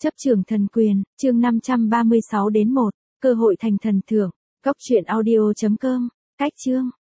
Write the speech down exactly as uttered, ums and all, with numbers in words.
Chấp trưởng thần quyền, chương năm trăm ba mươi sáu đến một, cơ hội thành thần thưởng. Góc truyện audio chấm com, cách chương.